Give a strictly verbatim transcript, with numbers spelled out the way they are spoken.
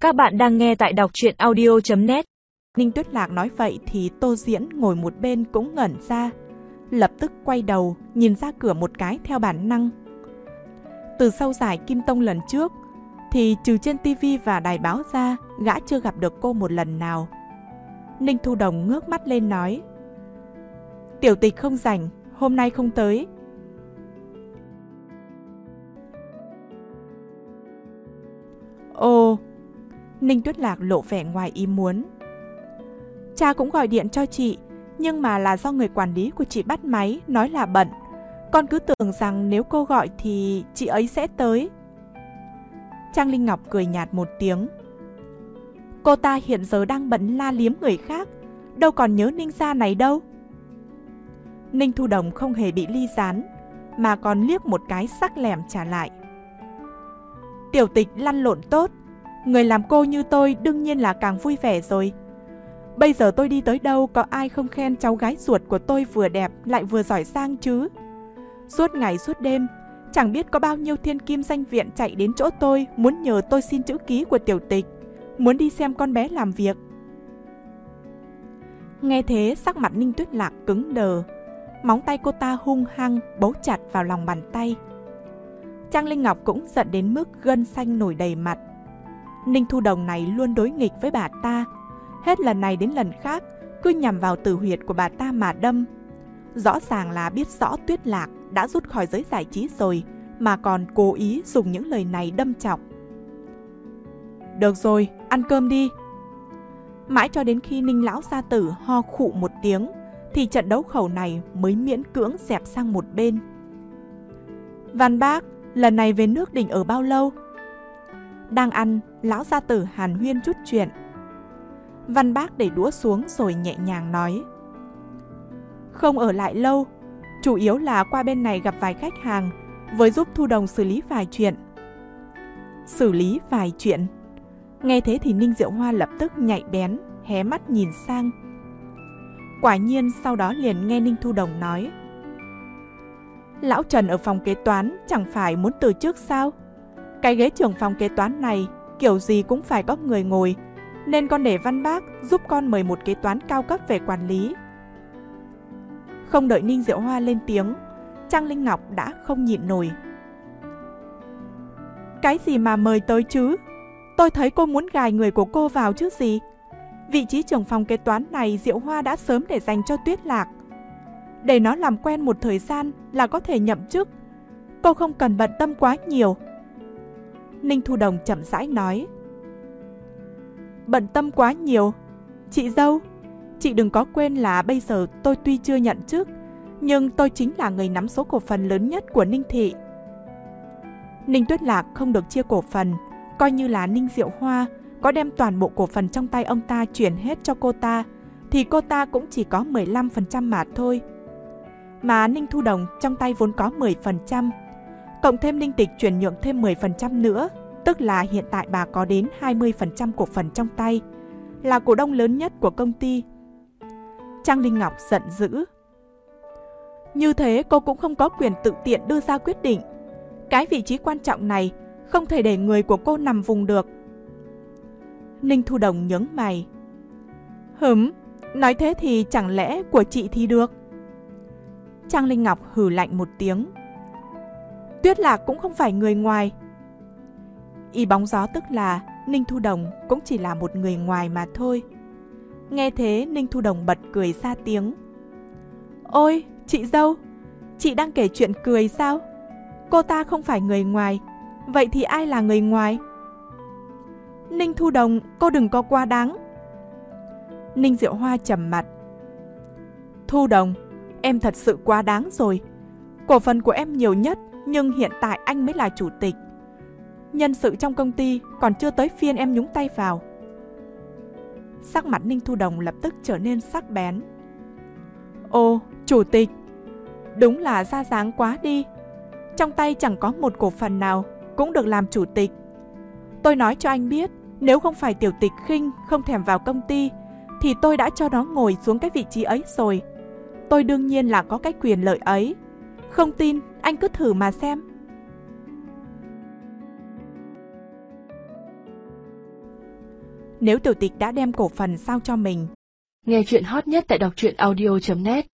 Các bạn đang nghe tại đọc truyện audio chấm net. Ninh Tuyết Lạc nói vậy thì Tô Diễn ngồi một bên cũng ngẩn ra, lập tức quay đầu nhìn ra cửa một cái theo bản năng. Từ sau giải Kim Tông lần trước thì trừ trên tivi và đài báo ra, gã chưa gặp được cô một lần nào. Ninh Thu Đồng ngước mắt lên nói: "Tiểu Tịch không rảnh, hôm nay không tới." Ồ, Ninh Tuyết Lạc lộ vẻ ngoài ý muốn. Cha cũng gọi điện cho chị, nhưng mà là do người quản lý của chị bắt máy, nói là bận. Con cứ tưởng rằng nếu cô gọi thì chị ấy sẽ tới. Trang Linh Ngọc cười nhạt một tiếng. Cô ta hiện giờ đang bận la liếm người khác, đâu còn nhớ Ninh gia này đâu. Ninh Thu Đồng không hề bị ly gián, mà còn liếc một cái sắc lẻm trả lại. Tiểu Tịch lăn lộn tốt, người làm cô như tôi đương nhiên là càng vui vẻ rồi. Bây giờ tôi đi tới đâu có ai không khen cháu gái ruột của tôi vừa đẹp lại vừa giỏi giang chứ. Suốt ngày suốt đêm, chẳng biết có bao nhiêu thiên kim danh viện chạy đến chỗ tôi muốn nhờ tôi xin chữ ký của Tiểu Tịch, muốn đi xem con bé làm việc. Nghe thế sắc mặt Ninh Tuyết Lạc cứng đờ, móng tay cô ta hung hăng bấu chặt vào lòng bàn tay. Trang Linh Ngọc cũng giận đến mức gân xanh nổi đầy mặt. Ninh Thu Đồng này luôn đối nghịch với bà ta, hết lần này đến lần khác cứ nhằm vào tử huyệt của bà ta mà đâm. Rõ ràng là biết rõ Tuyết Lạc đã rút khỏi giới giải trí rồi, mà còn cố ý dùng những lời này đâm chọc. Được rồi, ăn cơm đi. Mãi cho đến khi Ninh lão gia tử ho khụ một tiếng thì trận đấu khẩu này mới miễn cưỡng dẹp sang một bên. Văn Bác, lần này về nước định ở bao lâu? Đang ăn, lão gia tử hàn huyên chút chuyện. Văn Bác để đũa xuống rồi nhẹ nhàng nói: Không ở lại lâu, chủ yếu là qua bên này gặp vài khách hàng, với giúp Thu Đồng xử lý vài chuyện. Xử lý vài chuyện? Nghe thế thì Ninh Diệu Hoa lập tức nhạy bén, hé mắt nhìn sang. Quả nhiên sau đó liền nghe Ninh Thu Đồng nói: Lão Trần ở phòng kế toán chẳng phải muốn từ chức sao? Cái ghế trưởng phòng kế toán này kiểu gì cũng phải có người ngồi, nên con để Văn Bác giúp con mời một kế toán cao cấp về quản lý. Không đợi Ninh Diệu Hoa lên tiếng, Trang Linh Ngọc đã không nhịn nổi. Cái gì mà mời tới chứ? Tôi thấy cô muốn gài người của cô vào chứ gì. Vị trí trưởng phòng kế toán này Diệu Hoa đã sớm để dành cho Tuyết Lạc. Để nó làm quen một thời gian là có thể nhậm chức. Cô không cần bận tâm quá nhiều. Ninh Thu Đồng chậm rãi nói. Bận tâm quá nhiều? Chị dâu, chị đừng có quên là bây giờ tôi tuy chưa nhận chức, nhưng tôi chính là người nắm số cổ phần lớn nhất của Ninh Thị. Ninh Tuyết Lạc không được chia cổ phần, coi như là Ninh Diệu Hoa có đem toàn bộ cổ phần trong tay ông ta chuyển hết cho cô ta, thì cô ta cũng chỉ có mười lăm phần trăm mà thôi. Mà Ninh Thu Đồng trong tay vốn có mười phần trăm, cộng thêm Ninh Tịch chuyển nhượng thêm mười phần trăm nữa, tức là hiện tại bà có đến hai mươi phần trăm cổ phần trong tay, là cổ đông lớn nhất của công ty. Trang Linh Ngọc giận dữ. Như thế cô cũng không có quyền tự tiện đưa ra quyết định. Cái vị trí quan trọng này không thể để người của cô nằm vùng được. Ninh Thu Đồng nhướng mày. Hửm, nói thế thì chẳng lẽ của chị thì được? Trang Linh Ngọc hừ lạnh một tiếng. Tuyết Lạc cũng không phải người ngoài. Ý bóng gió tức là Ninh Thu Đồng cũng chỉ là một người ngoài mà thôi. Nghe thế Ninh Thu Đồng bật cười ra tiếng. Ôi, chị dâu, chị đang kể chuyện cười sao? Cô ta không phải người ngoài, vậy thì ai là người ngoài? Ninh Thu Đồng, cô đừng có quá đáng. Ninh Diệu Hoa trầm mặt. Thu Đồng, em thật sự quá đáng rồi. Cổ phần của em nhiều nhất, nhưng hiện tại anh mới là chủ tịch. Nhân sự trong công ty còn chưa tới phiên em nhúng tay vào. Sắc mặt Ninh Thu Đồng lập tức trở nên sắc bén. Ồ, chủ tịch, đúng là ra dáng quá đi. Trong tay chẳng có một cổ phần nào cũng được làm chủ tịch. Tôi nói cho anh biết, nếu không phải Tiểu Tịch khinh không thèm vào công ty thì tôi đã cho nó ngồi xuống cái vị trí ấy rồi. Tôi đương nhiên là có cái quyền lợi ấy. Không tin, anh cứ thử mà xem. nếu tiểu tịch đã đem cổ phần giao cho mình. Nghe chuyện hot nhất tại đọc truyện audio chấm net.